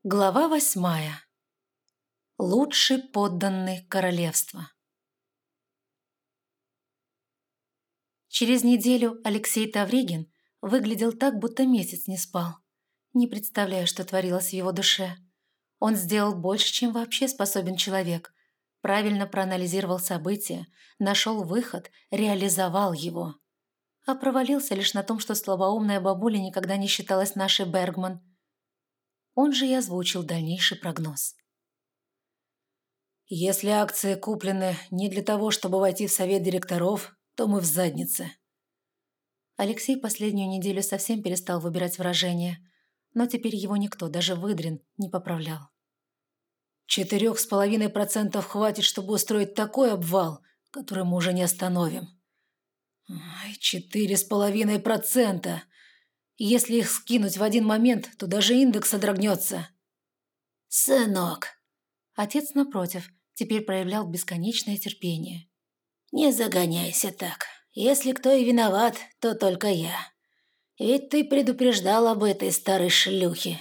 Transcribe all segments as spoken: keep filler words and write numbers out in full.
Глава восьмая. Лучший подданный королевства. Через неделю Алексей Тавригин выглядел так, будто месяц не спал. Не представляю, что творилось в его душе. Он сделал больше, чем вообще способен человек. Правильно проанализировал события, нашел выход, реализовал его. А провалился лишь на том, что слабоумная бабуля никогда не считалась нашей Бергман. Он же и озвучил дальнейший прогноз. Если акции куплены не для того, чтобы войти в совет директоров, то мы в заднице. Алексей последнюю неделю совсем перестал выбирать выражения, но теперь его никто, даже Выдрин, не поправлял. Четырех с половиной процентов хватит, чтобы устроить такой обвал, который мы уже не остановим. Четыре с половиной процента! Если их скинуть в один момент, то даже индекс содрогнется. «Сынок!» Отец, напротив, теперь проявлял бесконечное терпение. «Не загоняйся так. Если кто и виноват, то только я. Ведь ты предупреждал об этой старой шлюхе».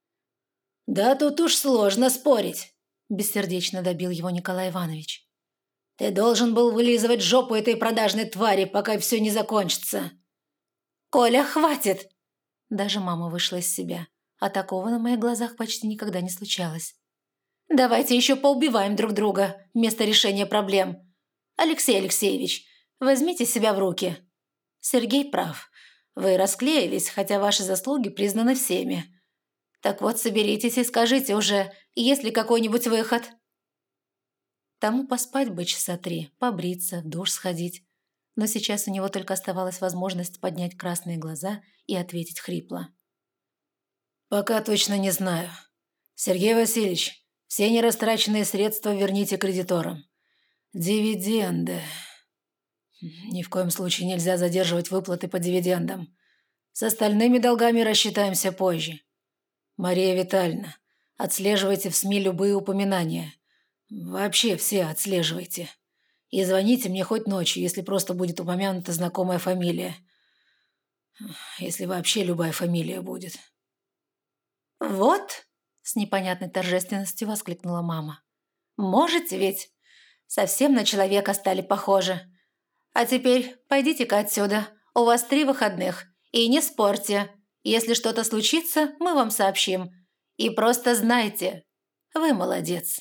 «Да тут уж сложно спорить», – бессердечно добил его Николай Иванович. «Ты должен был вылизывать жопу этой продажной твари, пока все не закончится». «Коля, хватит!» Даже мама вышла из себя, а такого на моих глазах почти никогда не случалось. «Давайте еще поубиваем друг друга вместо решения проблем. Алексей Алексеевич, возьмите себя в руки. Сергей прав. Вы расклеились, хотя ваши заслуги признаны всеми. Так вот, соберитесь и скажите уже, есть ли какой-нибудь выход?» Тому поспать бы часа три, побриться, в душ сходить. Но сейчас у него только оставалась возможность поднять красные глаза и ответить хрипло. «Пока точно не знаю. Сергей Васильевич, все нерастраченные средства верните кредиторам. Дивиденды. Ни в коем случае нельзя задерживать выплаты по дивидендам. С остальными долгами рассчитаемся позже. Мария Витальевна, отслеживайте в СМИ любые упоминания. Вообще все отслеживайте. И звоните мне хоть ночью, если просто будет упомянута знакомая фамилия. Если вообще любая фамилия будет». «Вот!» – с непонятной торжественностью воскликнула мама. «Можете ведь? Совсем на человека стали похожи. А теперь пойдите-ка отсюда. У вас три выходных. И не спорьте. Если что-то случится, мы вам сообщим. И просто знайте, вы молодец».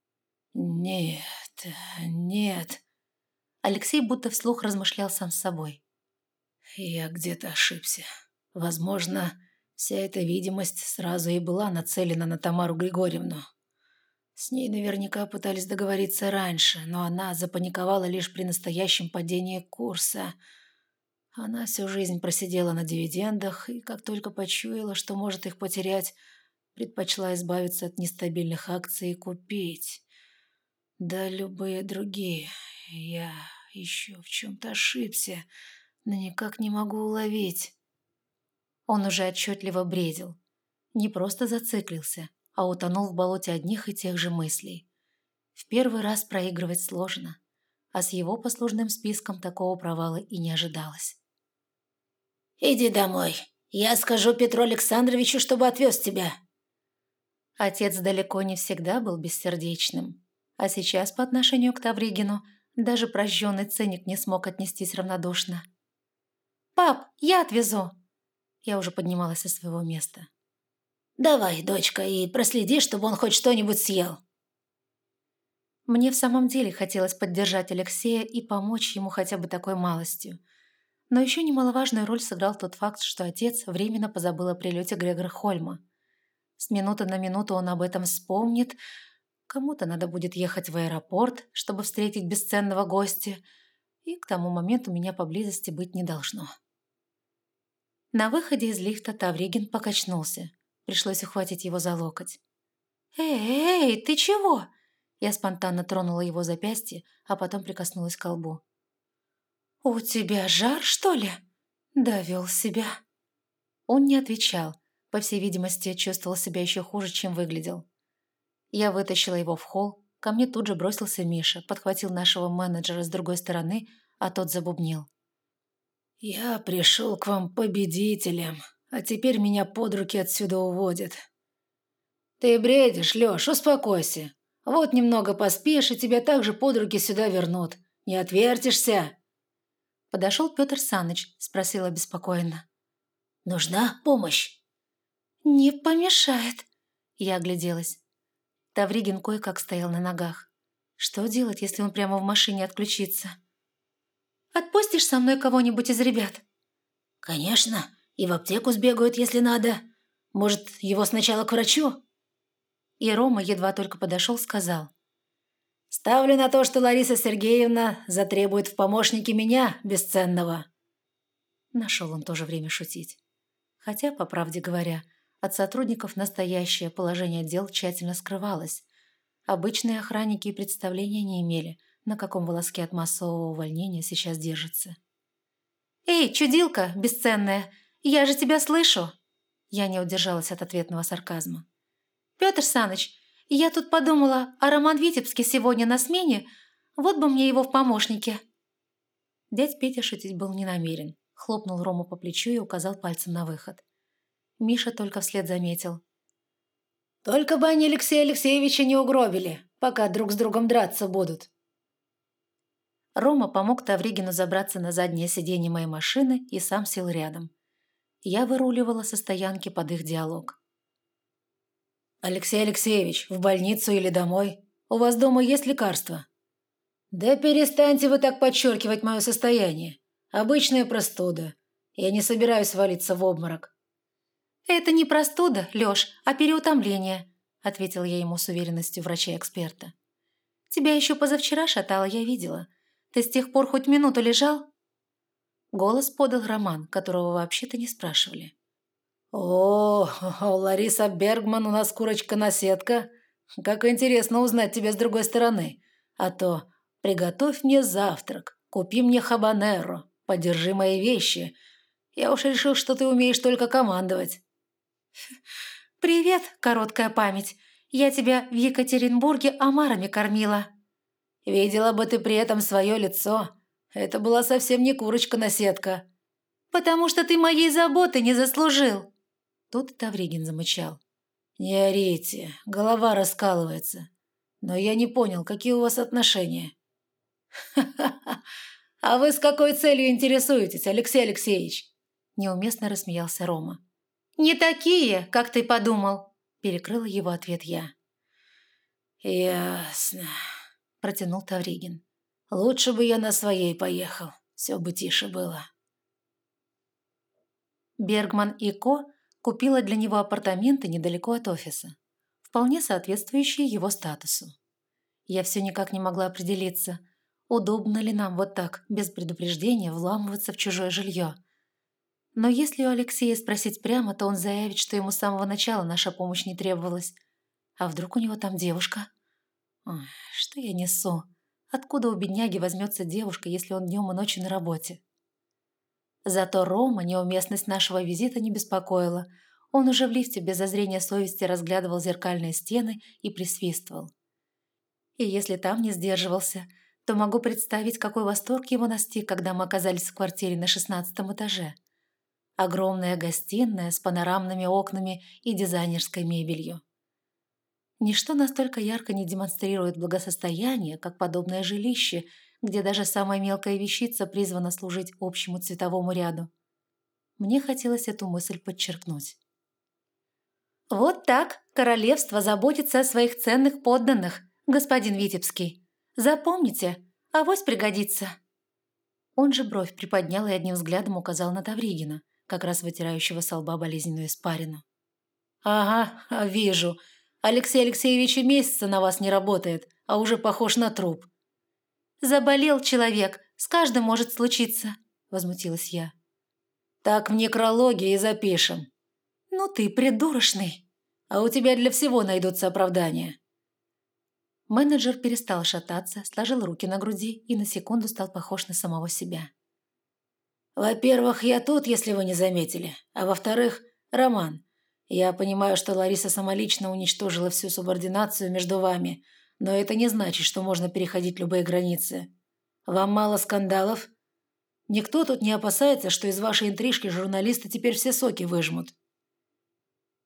«Нет, нет». Алексей будто вслух размышлял сам с собой. «Я где-то ошибся. Возможно, вся эта видимость сразу и была нацелена на Тамару Григорьевну. С ней наверняка пытались договориться раньше, но она запаниковала лишь при настоящем падении курса. Она всю жизнь просидела на дивидендах и, как только почуяла, что может их потерять, предпочла избавиться от нестабильных акций и купить. Да любые другие. Я еще в чем-то ошибся, но никак не могу уловить». Он уже отчетливо бредил. Не просто зациклился, а утонул в болоте одних и тех же мыслей. В первый раз проигрывать сложно, а с его послужным списком такого провала и не ожидалось. «Иди домой. Я скажу Петру Александровичу, чтобы отвез тебя». Отец далеко не всегда был бессердечным, а сейчас по отношению к Тавригину даже прожженный циник не смог отнестись равнодушно. «Пап, я отвезу!» Я уже поднималась со своего места. «Давай, дочка, и проследи, чтобы он хоть что-нибудь съел». Мне в самом деле хотелось поддержать Алексея и помочь ему хотя бы такой малостью. Но еще немаловажную роль сыграл тот факт, что отец временно позабыл о прилете Грегора Хольма. С минуты на минуту он об этом вспомнит. Кому-то надо будет ехать в аэропорт, чтобы встретить бесценного гостя, и к тому моменту меня поблизости быть не должно. На выходе из лифта Тавригин покачнулся. Пришлось ухватить его за локоть. «Эй, эй, ты чего?» Я спонтанно тронула его запястье, а потом прикоснулась к лбу. «У тебя жар, что ли?» «Довел себя». Он не отвечал. По всей видимости, чувствовал себя еще хуже, чем выглядел. Я вытащила его в холл. Ко мне тут же бросился Миша, подхватил нашего менеджера с другой стороны, а тот забубнил. «Я пришел к вам победителем, а теперь меня под руки отсюда уводят». «Ты бредишь, Лёш, успокойся. Вот немного поспишь, и тебя также под руки сюда вернут. Не отвертишься». Подошел Петр Саныч, спросил обеспокоенно. «Нужна помощь?» «Не помешает», — я огляделась. Тавригин кое-как стоял на ногах. Что делать, если он прямо в машине отключится? «Отпустишь со мной кого-нибудь из ребят?» «Конечно, и в аптеку сбегают, если надо. Может, его сначала к врачу?» И Рома едва только подошел, сказал. «Ставлю на то, что Лариса Сергеевна затребует в помощники меня, бесценного». Нашел он тоже время шутить. Хотя, по правде говоря, от сотрудников настоящее положение дел тщательно скрывалось. Обычные охранники и представления не имели, на каком волоске от массового увольнения сейчас держится. «Эй, чудилка, бесценная, я же тебя слышу!» Я не удержалась от ответного сарказма. «Петр Саныч, я тут подумала, а Роман Витебский сегодня на смене, вот бы мне его в помощнике». Дядь Петя шутить был не намерен, хлопнул Рому по плечу и указал пальцем на выход. Миша только вслед заметил. «Только бы они Алексея Алексеевича не угробили, пока друг с другом драться будут». Рома помог Тавригину забраться на заднее сиденье моей машины и сам сел рядом. Я выруливала со стоянки под их диалог. «Алексей Алексеевич, в больницу или домой? У вас дома есть лекарства?» «Да перестаньте вы так подчеркивать мое состояние. Обычная простуда. Я не собираюсь валиться в обморок». «Это не простуда, Лёш, а переутомление», — ответил я ему с уверенностью врача-эксперта. «Тебя еще позавчера шатало, я видела. Ты с тех пор хоть минуту лежал?» Голос подал Роман, которого вообще-то не спрашивали. «О, Лариса Бергман у нас курочка-наседка. Как интересно узнать тебя с другой стороны. А то приготовь мне завтрак, купи мне хабанеро, подержи мои вещи. Я уж решил, что ты умеешь только командовать». «Привет, короткая память. Я тебя в Екатеринбурге омарами кормила». «Видела бы ты при этом свое лицо. Это была совсем не курочка-наседка». «Потому что ты моей заботы не заслужил». Тут Тавригин замычал. «Не орите, голова раскалывается. Но я не понял, какие у вас отношения?» «Ха-ха-ха! А вы с какой целью интересуетесь, Алексей Алексеевич?» Неуместно рассмеялся Рома. «Не такие, как ты подумал», – перекрыла его ответ я. «Ясно», – протянул Тавригин. «Лучше бы я на своей поехал, все бы тише было». Бергман и Ко купила для него апартаменты недалеко от офиса, вполне соответствующие его статусу. Я все никак не могла определиться, удобно ли нам вот так, без предупреждения, вламываться в чужое жилье. Но если у Алексея спросить прямо, то он заявит, что ему с самого начала наша помощь не требовалась. А вдруг у него там девушка? Ой, что я несу? Откуда у бедняги возьмется девушка, если он днем и ночью на работе? Зато Рома неуместность нашего визита не беспокоила. Он уже в лифте без зазрения совести разглядывал зеркальные стены и присвистывал. И если там не сдерживался, то могу представить, какой восторг его настиг, когда мы оказались в квартире на шестнадцатом этаже. Огромная гостиная с панорамными окнами и дизайнерской мебелью. Ничто настолько ярко не демонстрирует благосостояние, как подобное жилище, где даже самая мелкая вещица призвана служить общему цветовому ряду. Мне хотелось эту мысль подчеркнуть. «Вот так королевство заботится о своих ценных подданных, господин Витебский. Запомните, авось пригодится». Он же бровь приподнял и одним взглядом указал на Тавригина, как раз вытирающего со лба болезненную испарину. «Ага, вижу. Алексей Алексеевич и месяца на вас не работает, а уже похож на труп». «Заболел человек, с каждым может случиться», – возмутилась я. «Так в некрологе и запишем». «Ну ты придурочный». «А у тебя для всего найдутся оправдания». Менеджер перестал шататься, сложил руки на груди и на секунду стал похож на самого себя. «Во-первых, я тут, если вы не заметили. А во-вторых, Роман, я понимаю, что Лариса самолично уничтожила всю субординацию между вами, но это не значит, что можно переходить любые границы. Вам мало скандалов? Никто тут не опасается, что из вашей интрижки журналисты теперь все соки выжмут».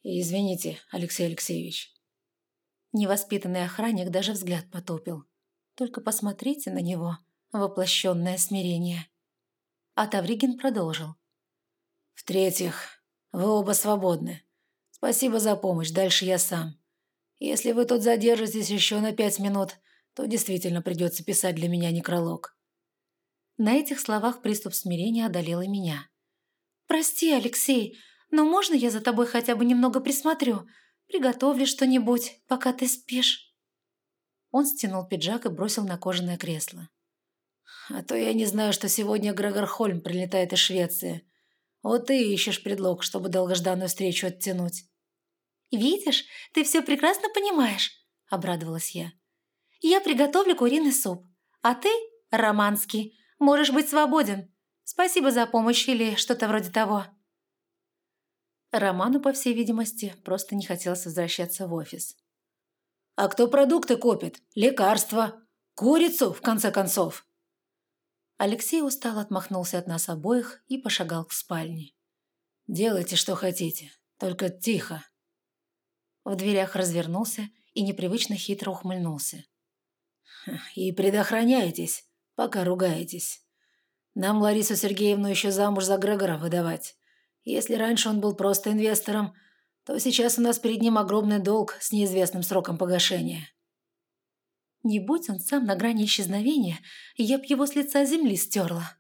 «Извините, Алексей Алексеевич». Невоспитанный охранник даже взгляд потупил. Только посмотрите на него, воплощенное смирение. А Тавригин продолжил. «В-третьих, вы оба свободны. Спасибо за помощь, дальше я сам. Если вы тут задержитесь еще на пять минут, то действительно придется писать для меня некролог». На этих словах приступ смирения одолел и меня. «Прости, Алексей, но можно я за тобой хотя бы немного присмотрю? Приготовлю что-нибудь, пока ты спишь?» Он стянул пиджак и бросил на кожаное кресло. «А то я не знаю, что сегодня Грегор Хольм прилетает из Швеции. Вот ты ищешь предлог, чтобы долгожданную встречу оттянуть». «Видишь, ты все прекрасно понимаешь», — обрадовалась я. «Я приготовлю куриный суп, а ты, Романский, можешь быть свободен. Спасибо за помощь или что-то вроде того». Роману, по всей видимости, просто не хотелось возвращаться в офис. «А кто продукты купит? Лекарства? Курицу, в конце концов?» Алексей устало отмахнулся от нас обоих и пошагал к спальне. «Делайте, что хотите, только тихо». В дверях развернулся и непривычно хитро ухмыльнулся. «И предохраняйтесь, пока ругаетесь. Нам Ларису Сергеевну еще замуж за Грегора выдавать. Если раньше он был просто инвестором, то сейчас у нас перед ним огромный долг с неизвестным сроком погашения». Не будь он сам на грани исчезновения, я б его с лица земли стерла.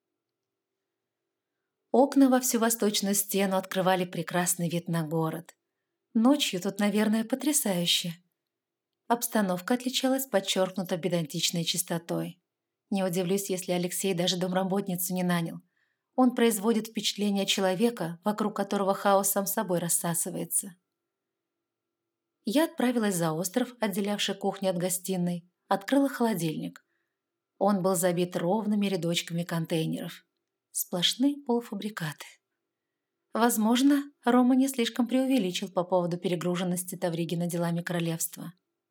Окна во всю восточную стену открывали прекрасный вид на город. Ночью тут, наверное, потрясающе. Обстановка отличалась подчеркнуто педантичной чистотой. Не удивлюсь, если Алексей даже домработницу не нанял. Он производит впечатление человека, вокруг которого хаос сам собой рассасывается. Я отправилась за остров, отделявший кухню от гостиной, открыла холодильник. Он был забит ровными рядочками контейнеров. Сплошные полуфабрикаты. Возможно, Рома не слишком преувеличил по поводу перегруженности Тавригина делами королевства.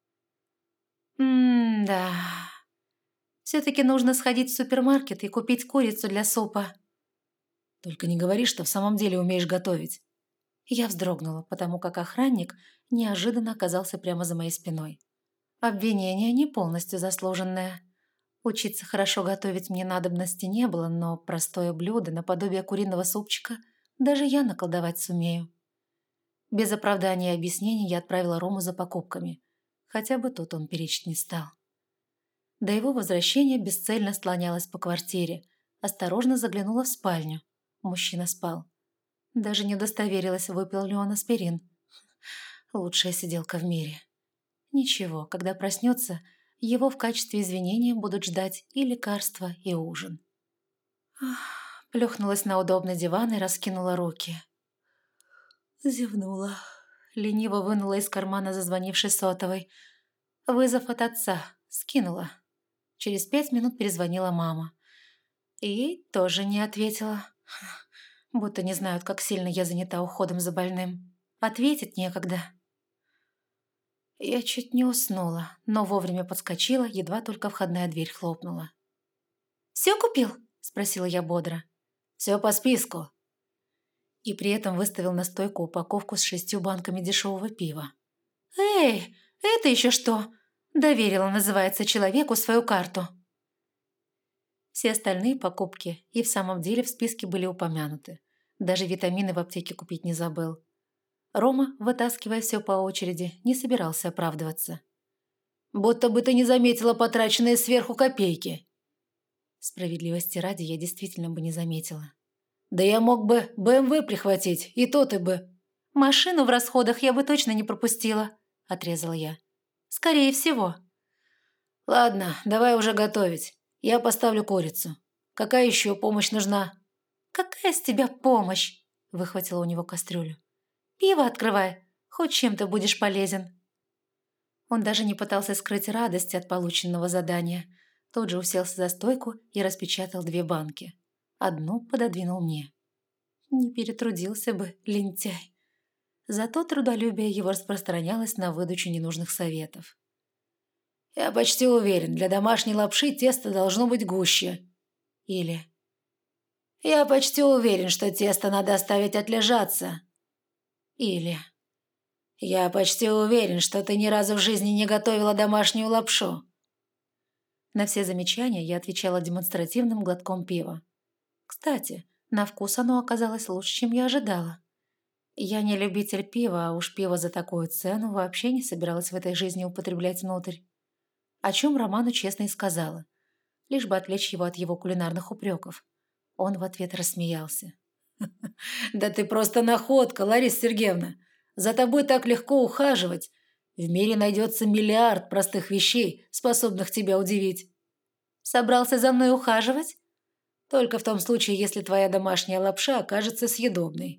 М-да. Все-таки нужно сходить в супермаркет и купить курицу для супа. «Только не говори, что в самом деле умеешь готовить». Я вздрогнула, потому как охранник неожиданно оказался прямо за моей спиной. Обвинение не полностью заслуженное. Учиться хорошо готовить мне надобности не было, но простое блюдо наподобие куриного супчика даже я наколдовать сумею. Без оправдания и объяснений я отправила Рому за покупками. Хотя бы тут он перечить не стал. До его возвращения бесцельно слонялась по квартире, осторожно заглянула в спальню. Мужчина спал. Даже не удостоверилась, выпил ли он аспирин. Лучшая сиделка в мире. Ничего, когда проснется, его в качестве извинения будут ждать и лекарства, и ужин. Ах, плюхнулась на удобный диван и раскинула руки. Зевнула. Лениво вынула из кармана зазвонивший сотовый. Вызов от отца. Скинула. Через пять минут перезвонила мама. И тоже не ответила. Будто не знают, как сильно я занята уходом за больным. Ответить некогда. Я чуть не уснула, но вовремя подскочила, едва только входная дверь хлопнула. «Все купил?» – спросила я бодро. «Все по списку». И при этом выставил на стойку упаковку с шестью банками дешевого пива. «Эй, это еще что?» Доверила, называется, человеку свою карту. Все остальные покупки и в самом деле в списке были упомянуты. Даже витамины в аптеке купить не забыл. Рома, вытаскивая все по очереди, не собирался оправдываться. «Будто бы ты не заметила потраченные сверху копейки». Справедливости ради я действительно бы не заметила. «Да я мог бы бэ эм вэ прихватить, и то ты бы...» «Машину в расходах я бы точно не пропустила», – отрезала я. «Скорее всего». «Ладно, давай уже готовить. Я поставлю курицу. Какая еще помощь нужна?» «Какая с тебя помощь?» – выхватила у него кастрюлю. «Пиво открывай, хоть чем-то будешь полезен». Он даже не пытался скрыть радость от полученного задания. Тот же уселся за стойку и распечатал две банки. Одну пододвинул мне. Не перетрудился бы, лентяй. Зато трудолюбие его распространялось на выдачу ненужных советов. «Я почти уверен, для домашней лапши тесто должно быть гуще». Или «Я почти уверен, что тесто надо оставить отлежаться». Или Я почти уверен, что ты ни разу в жизни не готовила домашнюю лапшу». На все замечания я отвечала демонстративным глотком пива. Кстати, на вкус оно оказалось лучше, чем я ожидала. Я не любитель пива, а уж пиво за такую цену вообще не собиралась в этой жизни употреблять внутрь. О чем Роману честно и сказала, лишь бы отвлечь его от его кулинарных упреков. Он в ответ рассмеялся. «Да ты просто находка, Лариса Сергеевна. За тобой так легко ухаживать. В мире найдется миллиард простых вещей, способных тебя удивить». «Собрался за мной ухаживать?» «Только в том случае, если твоя домашняя лапша окажется съедобной».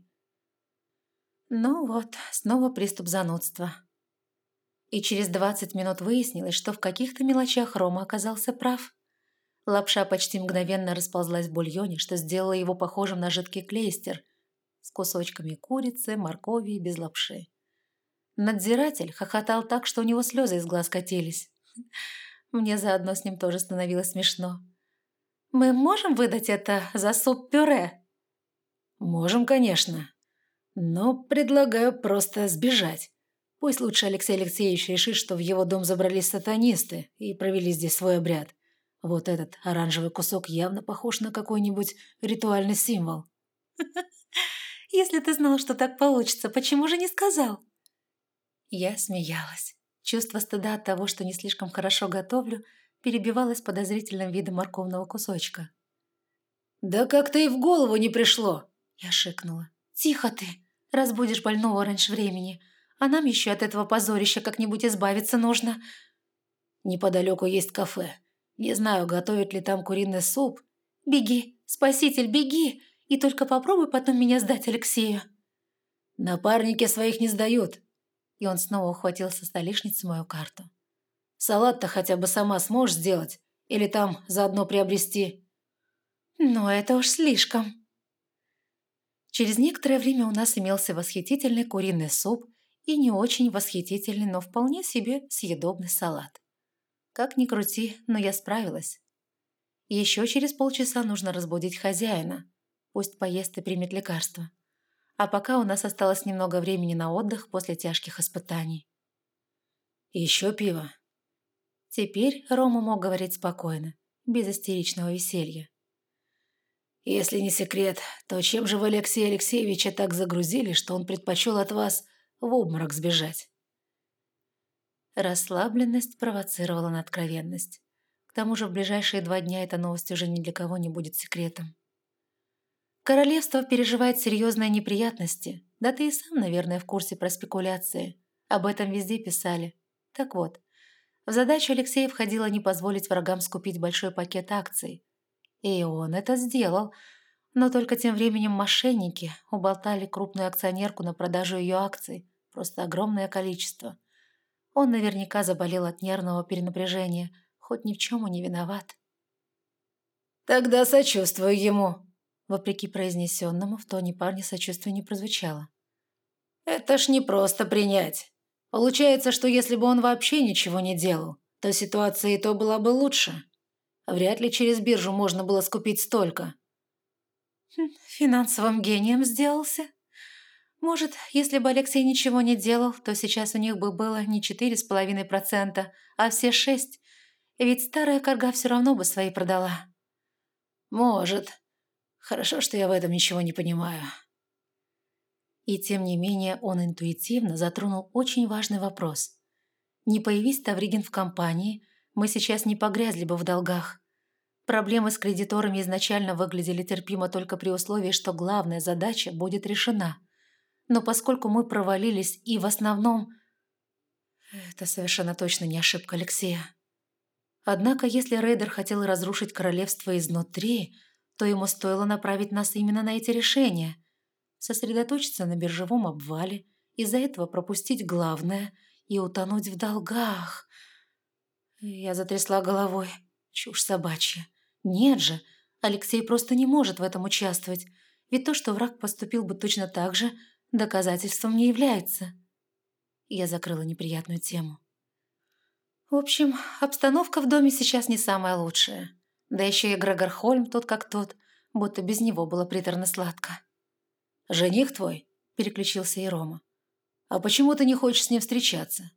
Ну вот, снова приступ занудства. И через двадцать минут выяснилось, что в каких-то мелочах Рома оказался прав. Лапша почти мгновенно расползлась в бульоне, что сделало его похожим на жидкий клейстер с кусочками курицы, моркови и без лапши. Надзиратель хохотал так, что у него слезы из глаз катились. Мне заодно с ним тоже становилось смешно. «Мы можем выдать это за суп-пюре?» «Можем, конечно. Но предлагаю просто сбежать. Пусть лучше Алексей Алексеевич решит, что в его дом забрались сатанисты и провели здесь свой обряд. Вот этот оранжевый кусок явно похож на какой-нибудь ритуальный символ». «Если ты знал, что так получится, почему же не сказал?» Я смеялась. Чувство стыда от того, что не слишком хорошо готовлю, перебивалось подозрительным видом морковного кусочка. «Да как-то и в голову не пришло!» Я шикнула. «Тихо ты! Разбудишь больного раньше времени. А нам еще от этого позорища как-нибудь избавиться нужно». «Неподалеку есть кафе. Не знаю, готовят ли там куриный суп». «Беги, спаситель, беги! И только попробуй потом меня сдать Алексею». «Напарники своих не сдают». И он снова ухватил со столешницы мою карту. «Салат-то хотя бы сама сможешь сделать? Или там заодно приобрести?» «Но это уж слишком». Через некоторое время у нас имелся восхитительный куриный суп и не очень восхитительный, но вполне себе съедобный салат. Как ни крути, но я справилась. Еще через полчаса нужно разбудить хозяина. Пусть поест и примет лекарство. А пока у нас осталось немного времени на отдых после тяжких испытаний. «Еще пиво». Теперь Рома мог говорить спокойно, без истеричного веселья. «Если не секрет, то чем же вы Алексея Алексеевича так загрузили, что он предпочел от вас в обморок сбежать?» Расслабленность провоцировала на откровенность. К тому же в ближайшие два дня эта новость уже ни для кого не будет секретом. Королевство переживает серьезные неприятности. Да ты и сам, наверное, в курсе про спекуляции. Об этом везде писали. Так вот, в задачу Алексея входило не позволить врагам скупить большой пакет акций. И он это сделал. Но только тем временем мошенники уболтали крупную акционерку на продажу ее акций. Просто огромное количество. Он наверняка заболел от нервного перенапряжения, хоть ни в чем и не виноват. «Тогда сочувствую ему», вопреки произнесенному в тоне парня сочувствия не прозвучало. «Это ж не просто принять. Получается, что если бы он вообще ничего не делал, то ситуация и то была бы лучше. Вряд ли через биржу можно было скупить столько». «Финансовым гением сделался? Может, если бы Алексей ничего не делал, то сейчас у них бы было не четыре с половиной процента, а все шесть. Ведь старая корга все равно бы свои продала». «Может. Хорошо, что я в этом ничего не понимаю». И тем не менее он интуитивно затронул очень важный вопрос. Не появись Тавригин в компании, мы сейчас не погрязли бы в долгах. Проблемы с кредиторами изначально выглядели терпимо только при условии, что главная задача будет решена. Но поскольку мы провалились и в основном... Это совершенно точно не ошибка Алексея. Однако, если Рейдер хотел разрушить королевство изнутри, то ему стоило направить нас именно на эти решения. Сосредоточиться на биржевом обвале, из-за этого пропустить главное и утонуть в долгах. Я затрясла головой. Чушь собачья. Нет же, Алексей просто не может в этом участвовать, ведь то, что враг поступил бы точно так же, доказательством не является. Я закрыла неприятную тему. В общем, обстановка в доме сейчас не самая лучшая. Да еще и Грегор Хольм тот как тот, будто без него было приторно-сладко. «Жених твой?» – переключился и Рома. А почему ты не хочешь с ним встречаться?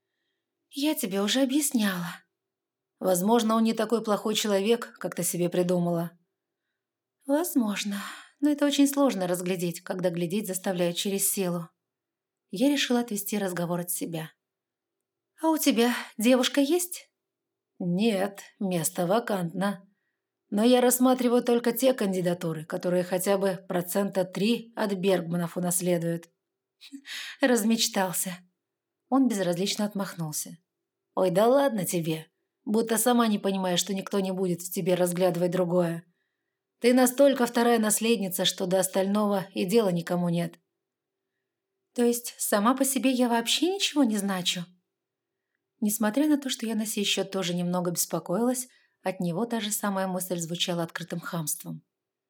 Я тебе уже объясняла. Возможно, он не такой плохой человек, как ты себе придумала. Возможно, но это очень сложно разглядеть, когда глядеть заставляют через силу. Я решила отвести разговор от себя. А у тебя девушка есть? Нет, место вакантно. Но я рассматриваю только те кандидатуры, которые хотя бы процента три от Бергманов унаследуют. Размечтался. Он безразлично отмахнулся. Ой, да ладно тебе. Будто сама не понимаешь, что никто не будет в тебе разглядывать другое. Ты настолько вторая наследница, что до остального и дела никому нет. То есть сама по себе я вообще ничего не значу? Несмотря на то, что я на сей счет тоже немного беспокоилась, от него та же самая мысль звучала открытым хамством.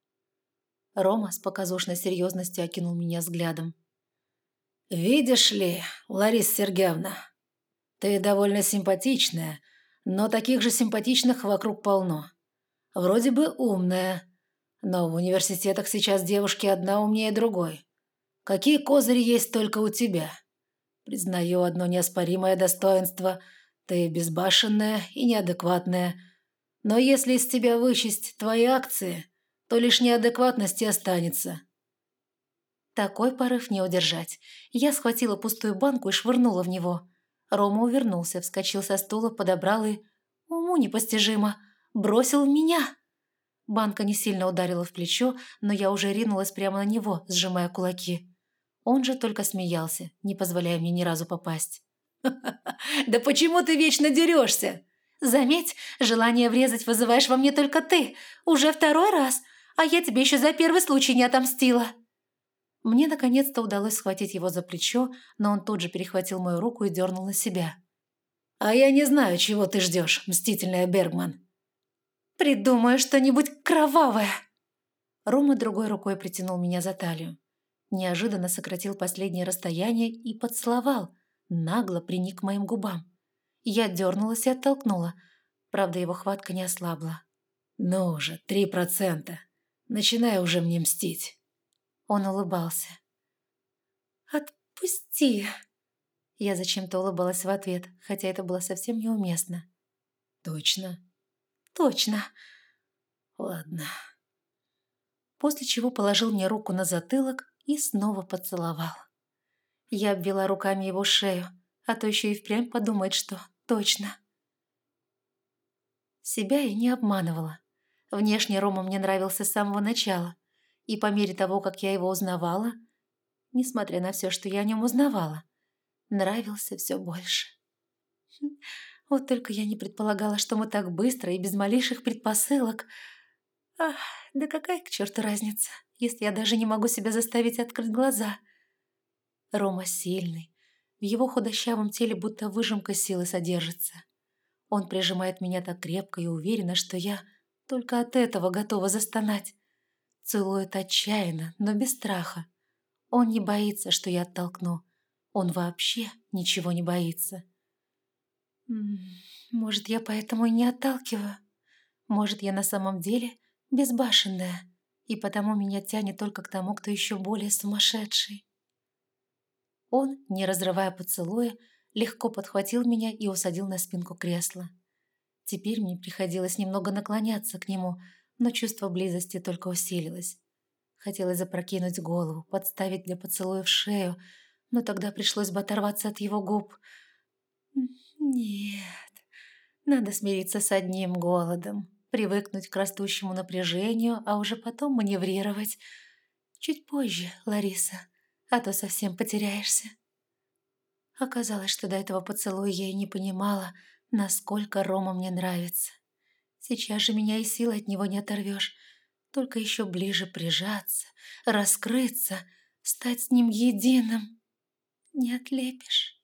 Рома с показушной серьезностью окинул меня взглядом. «Видишь ли, Лариса Сергеевна, ты довольно симпатичная, но таких же симпатичных вокруг полно. Вроде бы умная, но в университетах сейчас девушки одна умнее другой. Какие козыри есть только у тебя? Признаю одно неоспоримое достоинство – ты безбашенная и неадекватная. Но если из тебя вычесть твои акции, то лишь неадекватность и останется». Такой порыв не удержать. Я схватила пустую банку и швырнула в него. Рома увернулся, вскочил со стула, подобрал и... Уму непостижимо. Бросил в меня. Банка не сильно ударила в плечо, но я уже ринулась прямо на него, сжимая кулаки. Он же только смеялся, не позволяя мне ни разу попасть. «Да почему ты вечно дерешься?» «Заметь, желание врезать вызываешь во мне только ты. Уже второй раз, а я тебе еще за первый случай не отомстила». Мне наконец-то удалось схватить его за плечо, но он тут же перехватил мою руку и дернул на себя. «А я не знаю, чего ты ждешь, мстительная Бергман». «Придумаю что-нибудь кровавое». Рома другой рукой притянул меня за талию. Неожиданно сократил последнее расстояние и поцеловал, нагло приник к моим губам. Я дернулась и оттолкнула. Правда, его хватка не ослабла. «Ну же, три процента. Начинай уже мне мстить». Он улыбался. «Отпусти!» Я зачем-то улыбалась в ответ, хотя это было совсем неуместно. «Точно?» «Точно!» «Ладно». После чего положил мне руку на затылок и снова поцеловал. Я обвела руками его шею, а то еще и впрямь подумает, что точно. Себя я не обманывала. Внешне Рома мне нравился с самого начала. И по мере того, как я его узнавала, несмотря на все, что я о нем узнавала, нравился все больше. Вот только я не предполагала, что мы так быстро и без малейших предпосылок... Ах, да какая к черту разница, если я даже не могу себя заставить открыть глаза. Рома сильный, в его худощавом теле будто выжимка силы содержится. Он прижимает меня так крепко и уверенно, что я только от этого готова застонать. Целует отчаянно, но без страха. Он не боится, что я оттолкну. Он вообще ничего не боится. Может, я поэтому и не отталкиваю? Может, я на самом деле безбашенная, и потому меня тянет только к тому, кто еще более сумасшедший. Он, не разрывая поцелуя, легко подхватил меня и усадил на спинку кресла. Теперь мне приходилось немного наклоняться к нему, но чувство близости только усилилось. Хотелось запрокинуть голову, подставить для поцелуя в шею, но тогда пришлось бы оторваться от его губ. Нет, надо смириться с одним голодом, привыкнуть к растущему напряжению, а уже потом маневрировать. Чуть позже, Лариса, а то совсем потеряешься. Оказалось, что до этого поцелуя я и не понимала, насколько Рома мне нравится. Сейчас же меня и силы от него не оторвешь, только еще ближе прижаться, раскрыться, стать с ним единым. Не отлепишь.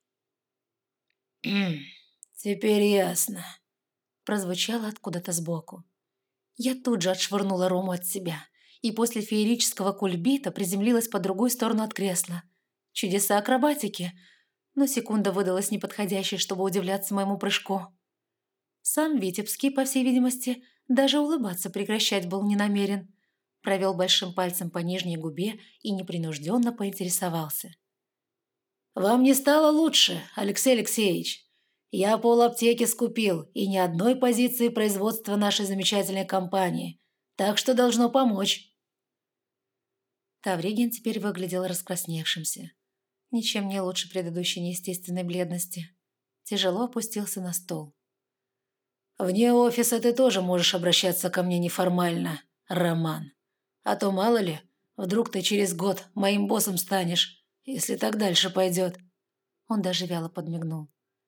«Теперь ясно», — прозвучало откуда-то сбоку. Я тут же отшвырнула Рому от себя и после феерического кульбита приземлилась по другую сторону от кресла. Чудеса акробатики, но секунда выдалась неподходящей, чтобы удивляться моему прыжку. Сам Витебский, по всей видимости, даже улыбаться прекращать был не намерен. Провел большим пальцем по нижней губе и непринужденно поинтересовался. Вам не стало лучше, Алексей Алексеевич. Я полаптеки скупил и ни одной позиции производства нашей замечательной компании, так что должно помочь». Тавригин теперь выглядел раскрасневшимся. Ничем не лучше предыдущей неестественной бледности. Тяжело опустился на стол. «Вне офиса ты тоже можешь обращаться ко мне неформально, Роман. А то, мало ли, вдруг ты через год моим боссом станешь, если так дальше пойдет». Он даже вяло подмигнул.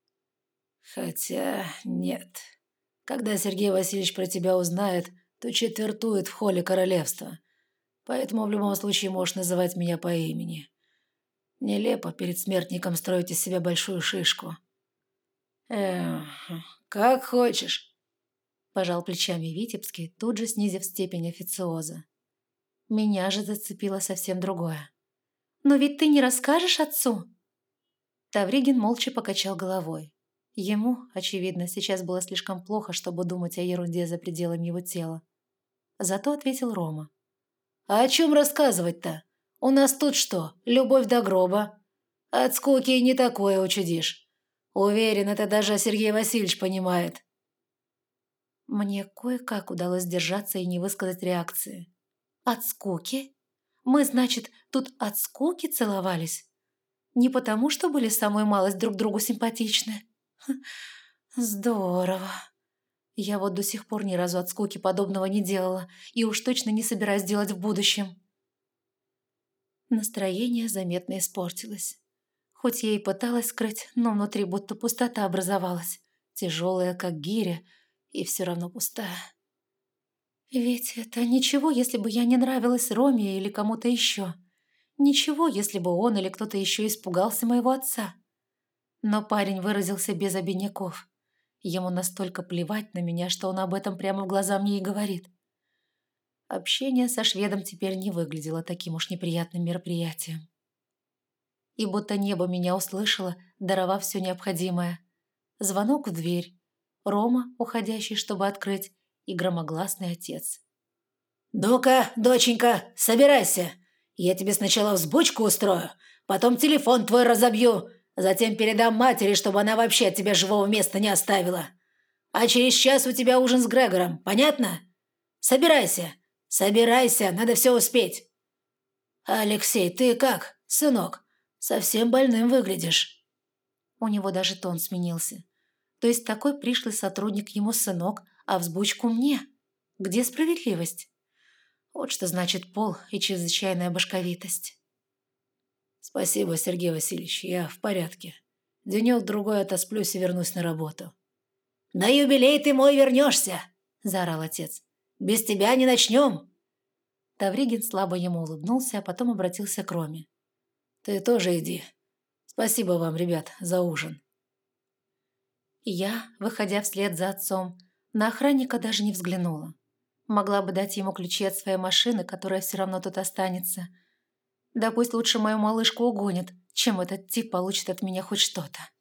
«Хотя нет. Когда Сергей Васильевич про тебя узнает, то четвертует в холле королевства. Поэтому в любом случае можешь называть меня по имени. Нелепо перед смертником строить из себя большую шишку». «Эх, как хочешь», – пожал плечами Витебский, тут же снизив степень официоза. Меня же зацепило совсем другое. «Но ведь ты не расскажешь отцу?» Тавригин молча покачал головой. Ему, очевидно, сейчас было слишком плохо, чтобы думать о ерунде за пределами его тела. Зато ответил Рома. «А о чем рассказывать-то? У нас тут что, любовь до гроба? От скуки и не такое учудишь. Уверен, это даже Сергей Васильевич понимает». Мне кое-как удалось сдержаться и не высказать реакции. «От скуки? Мы, значит, тут от скуки целовались? Не потому, что были самой малость друг другу симпатичны? Хм, здорово. Я вот до сих пор ни разу от скуки подобного не делала и уж точно не собираюсь делать в будущем». Настроение заметно испортилось. Хоть я и пыталась скрыть, но внутри будто пустота образовалась, тяжелая, как гиря, и все равно пустая. Ведь это ничего, если бы я не нравилась Роме или кому-то еще. Ничего, если бы он или кто-то еще испугался моего отца. Но парень выразился без обиняков. Ему настолько плевать на меня, что он об этом прямо в глаза мне и говорит. Общение со шведом теперь не выглядело таким уж неприятным мероприятием. И будто небо меня услышало, даровав все необходимое. Звонок в дверь. Рома, уходящий, чтобы открыть, и громогласный отец. «Ну-ка, доченька, собирайся. Я тебе сначала взбучку устрою, потом телефон твой разобью, затем передам матери, чтобы она вообще от тебя живого места не оставила. А через час у тебя ужин с Грегором, понятно? Собирайся, собирайся, надо все успеть. Алексей, ты как, сынок? Совсем больным выглядишь». У него даже тон сменился. То есть такой пришлый сотрудник ему сынок, а взбучку мне. Где справедливость? Вот что значит пол и чрезвычайная башковитость. «Спасибо, Сергей Васильевич, я в порядке. Денек-другой отосплюсь и вернусь на работу». «На юбилей ты мой вернешься!» – заорал отец. «Без тебя не начнем!» Тавригин слабо ему улыбнулся, а потом обратился к Роме. «Ты тоже иди. Спасибо вам, ребят, за ужин». Я, выходя вслед за отцом, на охранника даже не взглянула. Могла бы дать ему ключи от своей машины, которая все равно тут останется. Да пусть лучше мою малышку угонит, чем этот тип получит от меня хоть что-то.